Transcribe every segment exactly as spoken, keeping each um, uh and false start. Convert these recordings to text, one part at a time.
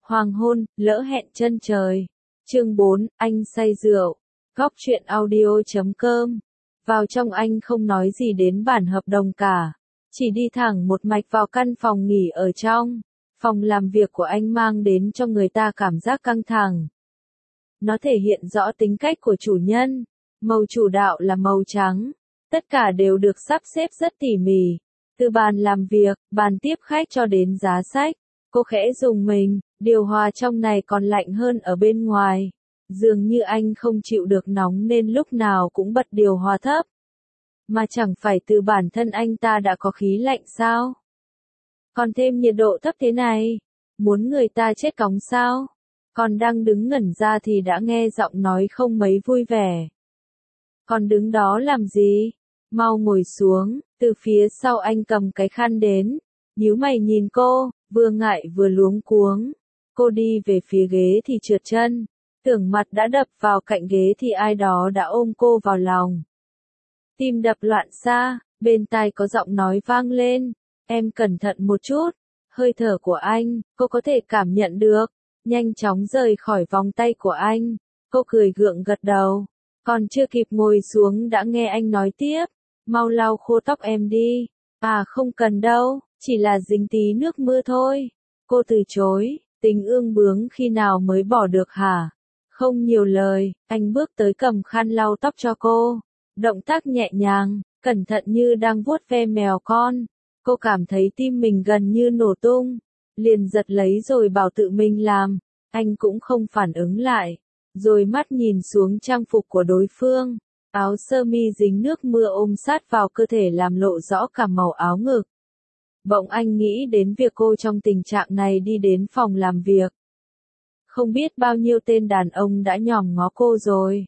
Hoàng hôn, lỡ hẹn chân trời. Chương bốn, anh say rượu. Góc truyện audio chấm com. Vào trong anh không nói gì đến bản hợp đồng cả. Chỉ đi thẳng một mạch vào căn phòng nghỉ ở trong. Phòng làm việc của anh mang đến cho người ta cảm giác căng thẳng. Nó thể hiện rõ tính cách của chủ nhân. Màu chủ đạo là màu trắng. Tất cả đều được sắp xếp rất tỉ mỉ. Từ bàn làm việc, bàn tiếp khách cho đến giá sách. Cô khẽ dùng mình, điều hòa trong này còn lạnh hơn ở bên ngoài. Dường như anh không chịu được nóng nên lúc nào cũng bật điều hòa thấp. Mà chẳng phải từ bản thân anh ta đã có khí lạnh sao? Còn thêm nhiệt độ thấp thế này, muốn người ta chết cóng sao? Còn đang đứng ngẩn ra thì đã nghe giọng nói không mấy vui vẻ. Còn đứng đó làm gì? Mau ngồi xuống, từ phía sau anh cầm cái khăn đến. Nhíu mày nhìn cô, vừa ngại vừa luống cuống. Cô đi về phía ghế thì trượt chân. Tưởng mặt đã đập vào cạnh ghế thì ai đó đã ôm cô vào lòng. Tim đập loạn xạ, bên tai có giọng nói vang lên. Em cẩn thận một chút. Hơi thở của anh, cô có thể cảm nhận được. Nhanh chóng rời khỏi vòng tay của anh. Cô cười gượng gật đầu. Còn chưa kịp ngồi xuống đã nghe anh nói tiếp. Mau lau khô tóc em đi. À không cần đâu, chỉ là dính tí nước mưa thôi. Cô từ chối, tính ương bướng khi nào mới bỏ được hả? Không nhiều lời, anh bước tới cầm khăn lau tóc cho cô. Động tác nhẹ nhàng, cẩn thận như đang vuốt ve mèo con. Cô cảm thấy tim mình gần như nổ tung. Liền giật lấy rồi bảo tự mình làm. Anh cũng không phản ứng lại. Rồi mắt nhìn xuống trang phục của đối phương. Áo sơ mi dính nước mưa ôm sát vào cơ thể làm lộ rõ cả màu áo ngực. Bỗng anh nghĩ đến việc cô trong tình trạng này đi đến phòng làm việc. Không biết bao nhiêu tên đàn ông đã nhòm ngó cô rồi.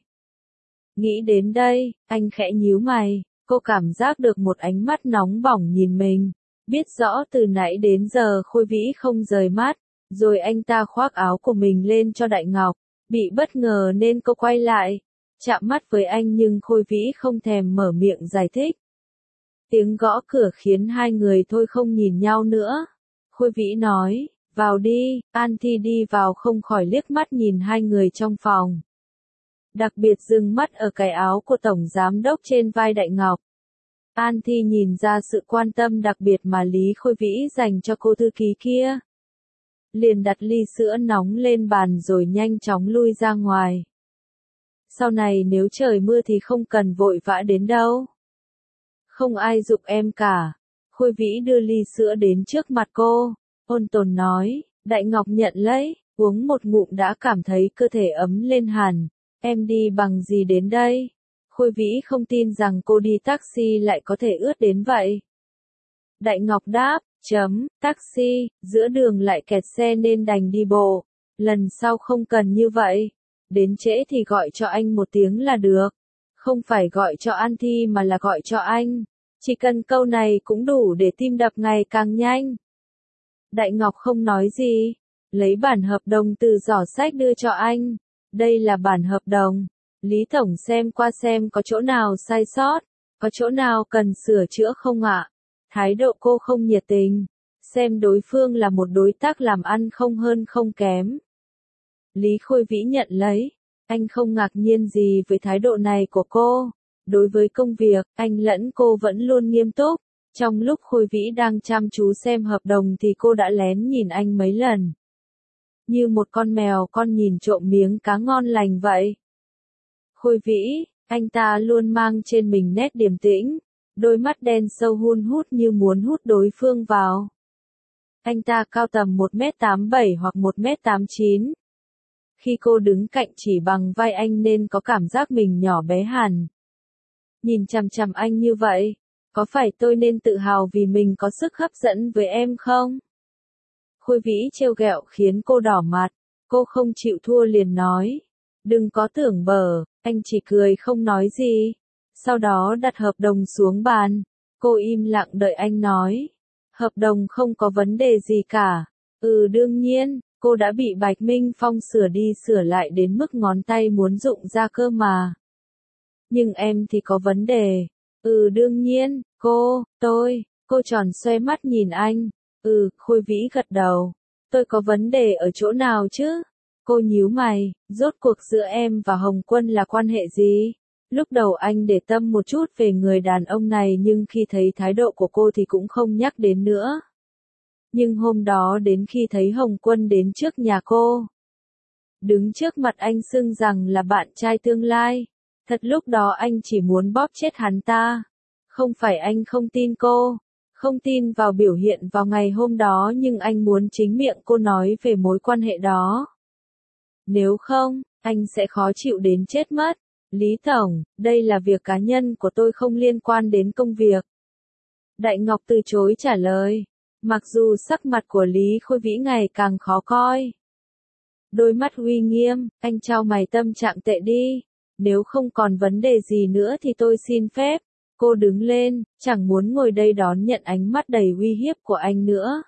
Nghĩ đến đây, anh khẽ nhíu mày, cô cảm giác được một ánh mắt nóng bỏng nhìn mình. Biết rõ từ nãy đến giờ Khôi Vĩ không rời mắt, rồi anh ta khoác áo của mình lên cho Đại Ngọc. Bị bất ngờ nên cô quay lại, chạm mắt với anh nhưng Khôi Vĩ không thèm mở miệng giải thích. Tiếng gõ cửa khiến hai người thôi không nhìn nhau nữa. Khôi Vĩ nói, vào đi, An Thi đi vào không khỏi liếc mắt nhìn hai người trong phòng. Đặc biệt dừng mắt ở cái áo của Tổng Giám Đốc trên vai Đại Ngọc. An Thi nhìn ra sự quan tâm đặc biệt mà Lý Khôi Vĩ dành cho cô thư ký kia. Liền đặt ly sữa nóng lên bàn rồi nhanh chóng lui ra ngoài. Sau này nếu trời mưa thì không cần vội vã đến đâu. Không ai giục em cả. Khôi Vĩ đưa ly sữa đến trước mặt cô, ôn tồn nói. Đại Ngọc nhận lấy, uống một ngụm đã cảm thấy cơ thể ấm lên hẳn. Em đi bằng gì đến đây? Khôi Vĩ không tin rằng cô đi taxi lại có thể ướt đến vậy. Đại Ngọc đáp, chấm, taxi, giữa đường lại kẹt xe nên đành đi bộ. Lần sau không cần như vậy. Đến trễ thì gọi cho anh một tiếng là được. Không phải gọi cho An Thi mà là gọi cho anh. Chỉ cần câu này cũng đủ để tim đập ngày càng nhanh. Đại Ngọc không nói gì. Lấy bản hợp đồng từ giỏ sách đưa cho anh. Đây là bản hợp đồng. Lý Tổng xem qua xem có chỗ nào sai sót. Có chỗ nào cần sửa chữa không ạ? Thái độ cô không nhiệt tình. Xem đối phương là một đối tác làm ăn không hơn không kém. Lý Khôi Vĩ nhận lấy. Anh không ngạc nhiên gì với thái độ này của cô. Đối với công việc, anh lẫn cô vẫn luôn nghiêm túc. Trong lúc Khôi Vĩ đang chăm chú xem hợp đồng thì cô đã lén nhìn anh mấy lần. Như một con mèo con nhìn trộm miếng cá ngon lành vậy. Khôi Vĩ, anh ta luôn mang trên mình nét điềm tĩnh. Đôi mắt đen sâu hun hút như muốn hút đối phương vào. Anh ta cao tầm một mét tám mươi bảy hoặc một mét tám mươi chín. Khi cô đứng cạnh chỉ bằng vai anh nên có cảm giác mình nhỏ bé hẳn. Nhìn chằm chằm anh như vậy, có phải tôi nên tự hào vì mình có sức hấp dẫn với em không? Khôi Vĩ trêu ghẹo khiến cô đỏ mặt, cô không chịu thua liền nói. Đừng có tưởng bở, anh chỉ cười không nói gì. Sau đó đặt hợp đồng xuống bàn, cô im lặng đợi anh nói. Hợp đồng không có vấn đề gì cả. Ừ đương nhiên, cô đã bị Bạch Minh Phong sửa đi sửa lại đến mức ngón tay muốn rụng ra cơ mà. Nhưng em thì có vấn đề. Ừ đương nhiên, cô, tôi, cô tròn xoe mắt nhìn anh. Ừ, Khôi Vĩ gật đầu. Tôi có vấn đề ở chỗ nào chứ? Cô nhíu mày, rốt cuộc giữa em và Hồng Quân là quan hệ gì? Lúc đầu anh để tâm một chút về người đàn ông này nhưng khi thấy thái độ của cô thì cũng không nhắc đến nữa. Nhưng hôm đó đến khi thấy Hồng Quân đến trước nhà cô, đứng trước mặt anh xưng rằng là bạn trai tương lai, thật lúc đó anh chỉ muốn bóp chết hắn ta. Không phải anh không tin cô, không tin vào biểu hiện vào ngày hôm đó nhưng anh muốn chính miệng cô nói về mối quan hệ đó. Nếu không, anh sẽ khó chịu đến chết mất. Lý Tổng, đây là việc cá nhân của tôi không liên quan đến công việc. Đại Ngọc từ chối trả lời. Mặc dù sắc mặt của Lý Khôi Vĩ ngày càng khó coi. Đôi mắt uy nghiêm, anh trao mày tâm trạng tệ đi. Nếu không còn vấn đề gì nữa thì tôi xin phép. Cô đứng lên, chẳng muốn ngồi đây đón nhận ánh mắt đầy uy hiếp của anh nữa.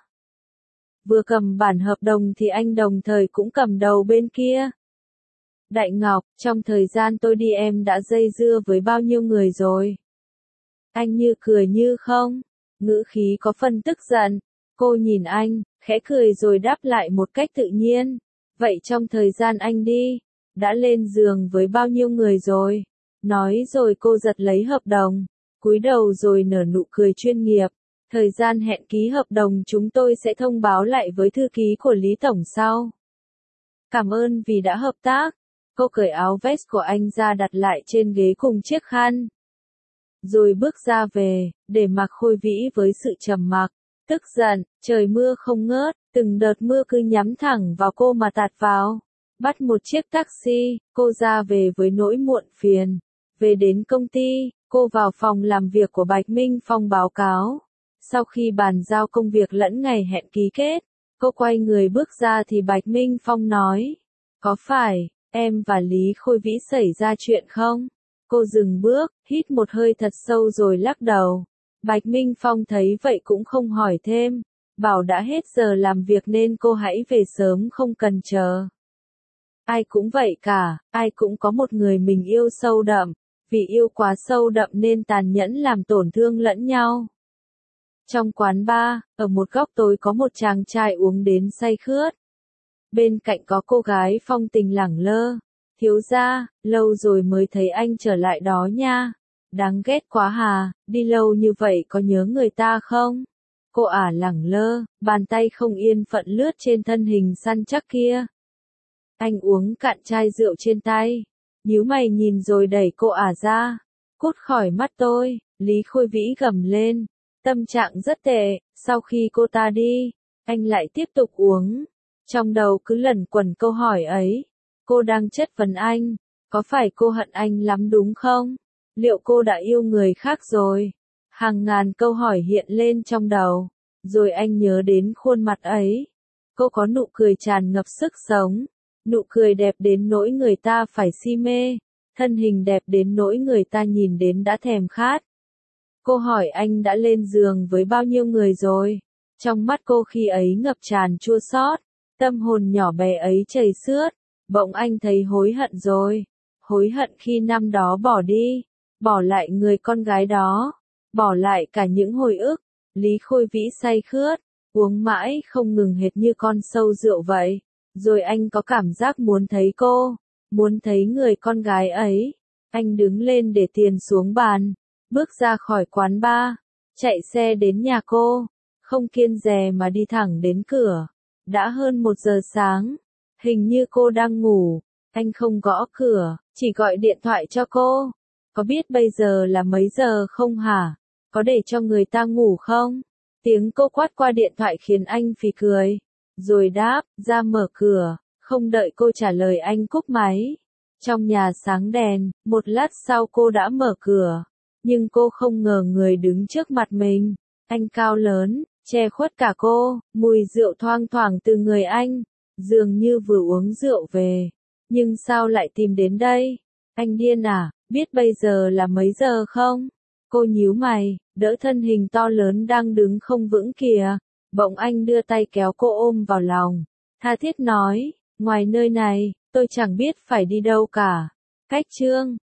Vừa cầm bản hợp đồng thì anh đồng thời cũng cầm đầu bên kia. Đại Ngọc, trong thời gian tôi đi em đã dây dưa với bao nhiêu người rồi? Anh như cười như không, ngữ khí có phần tức giận. Cô nhìn anh, khẽ cười rồi đáp lại một cách tự nhiên. Vậy trong thời gian anh đi, đã lên giường với bao nhiêu người rồi? Nói rồi cô giật lấy hợp đồng, cúi đầu rồi nở nụ cười chuyên nghiệp. Thời gian hẹn ký hợp đồng chúng tôi sẽ thông báo lại với thư ký của Lý Tổng sau. Cảm ơn vì đã hợp tác. Cô cởi áo vest của anh ra đặt lại trên ghế cùng chiếc khăn. Rồi bước ra về, để mặc Khôi Vĩ với sự trầm mặc, tức giận, trời mưa không ngớt, từng đợt mưa cứ nhắm thẳng vào cô mà tạt vào. Bắt một chiếc taxi, cô ra về với nỗi muộn phiền. Về đến công ty, cô vào phòng làm việc của Bạch Minh Phong báo cáo. Sau khi bàn giao công việc lẫn ngày hẹn ký kết, cô quay người bước ra thì Bạch Minh Phong nói. Có phải, em và Lý Khôi Vĩ xảy ra chuyện không? Cô dừng bước, hít một hơi thật sâu rồi lắc đầu. Bạch Minh Phong thấy vậy cũng không hỏi thêm. Bảo đã hết giờ làm việc nên cô hãy về sớm không cần chờ. Ai cũng vậy cả, ai cũng có một người mình yêu sâu đậm. Vì yêu quá sâu đậm nên tàn nhẫn làm tổn thương lẫn nhau. Trong quán bar, ở một góc tối có một chàng trai uống đến say khướt. Bên cạnh có cô gái phong tình lẳng lơ. Thiếu gia, lâu rồi mới thấy anh trở lại đó nha. Đáng ghét quá hà, đi lâu như vậy có nhớ người ta không? Cô ả lẳng lơ, bàn tay không yên phận lướt trên thân hình săn chắc kia. Anh uống cạn chai rượu trên tay. Nhíu mày nhìn rồi đẩy cô ả ra. Cút khỏi mắt tôi, Lý Khôi Vĩ gầm lên. Tâm trạng rất tệ, sau khi cô ta đi, anh lại tiếp tục uống. Trong đầu cứ lẩn quẩn câu hỏi ấy. Cô đang chất vấn anh, có phải cô hận anh lắm đúng không? Liệu cô đã yêu người khác rồi? Hàng ngàn câu hỏi hiện lên trong đầu. Rồi anh nhớ đến khuôn mặt ấy. Cô có nụ cười tràn ngập sức sống. Nụ cười đẹp đến nỗi người ta phải si mê. Thân hình đẹp đến nỗi người ta nhìn đến đã thèm khát. Cô hỏi anh đã lên giường với bao nhiêu người rồi? Trong mắt cô khi ấy ngập tràn chua xót. Tâm hồn nhỏ bé ấy chảy xước. Bỗng anh thấy hối hận rồi. Hối hận khi năm đó bỏ đi. Bỏ lại người con gái đó. Bỏ lại cả những hồi ức. Lý Khôi Vĩ say khướt. Uống mãi không ngừng hệt như con sâu rượu vậy. Rồi anh có cảm giác muốn thấy cô. Muốn thấy người con gái ấy. Anh đứng lên để tiền xuống bàn. Bước ra khỏi quán bar. Chạy xe đến nhà cô. Không kiêng dè mà đi thẳng đến cửa. Đã hơn một giờ sáng. Hình như cô đang ngủ. Anh không gõ cửa, chỉ gọi điện thoại cho cô. Có biết bây giờ là mấy giờ không hả? Có để cho người ta ngủ không? Tiếng cô quát qua điện thoại khiến anh phì cười. Rồi đáp, ra mở cửa. Không đợi cô trả lời anh cúp máy. Trong nhà sáng đèn, một lát sau cô đã mở cửa. Nhưng cô không ngờ người đứng trước mặt mình. Anh cao lớn, che khuất cả cô, mùi rượu thoang thoảng từ người anh. Dường như vừa uống rượu về. Nhưng sao lại tìm đến đây? Anh điên à, biết bây giờ là mấy giờ không? Cô nhíu mày, đỡ thân hình to lớn đang đứng không vững kìa. Bỗng anh đưa tay kéo cô ôm vào lòng. Tha thiết nói, ngoài nơi này, tôi chẳng biết phải đi đâu cả. Cách chương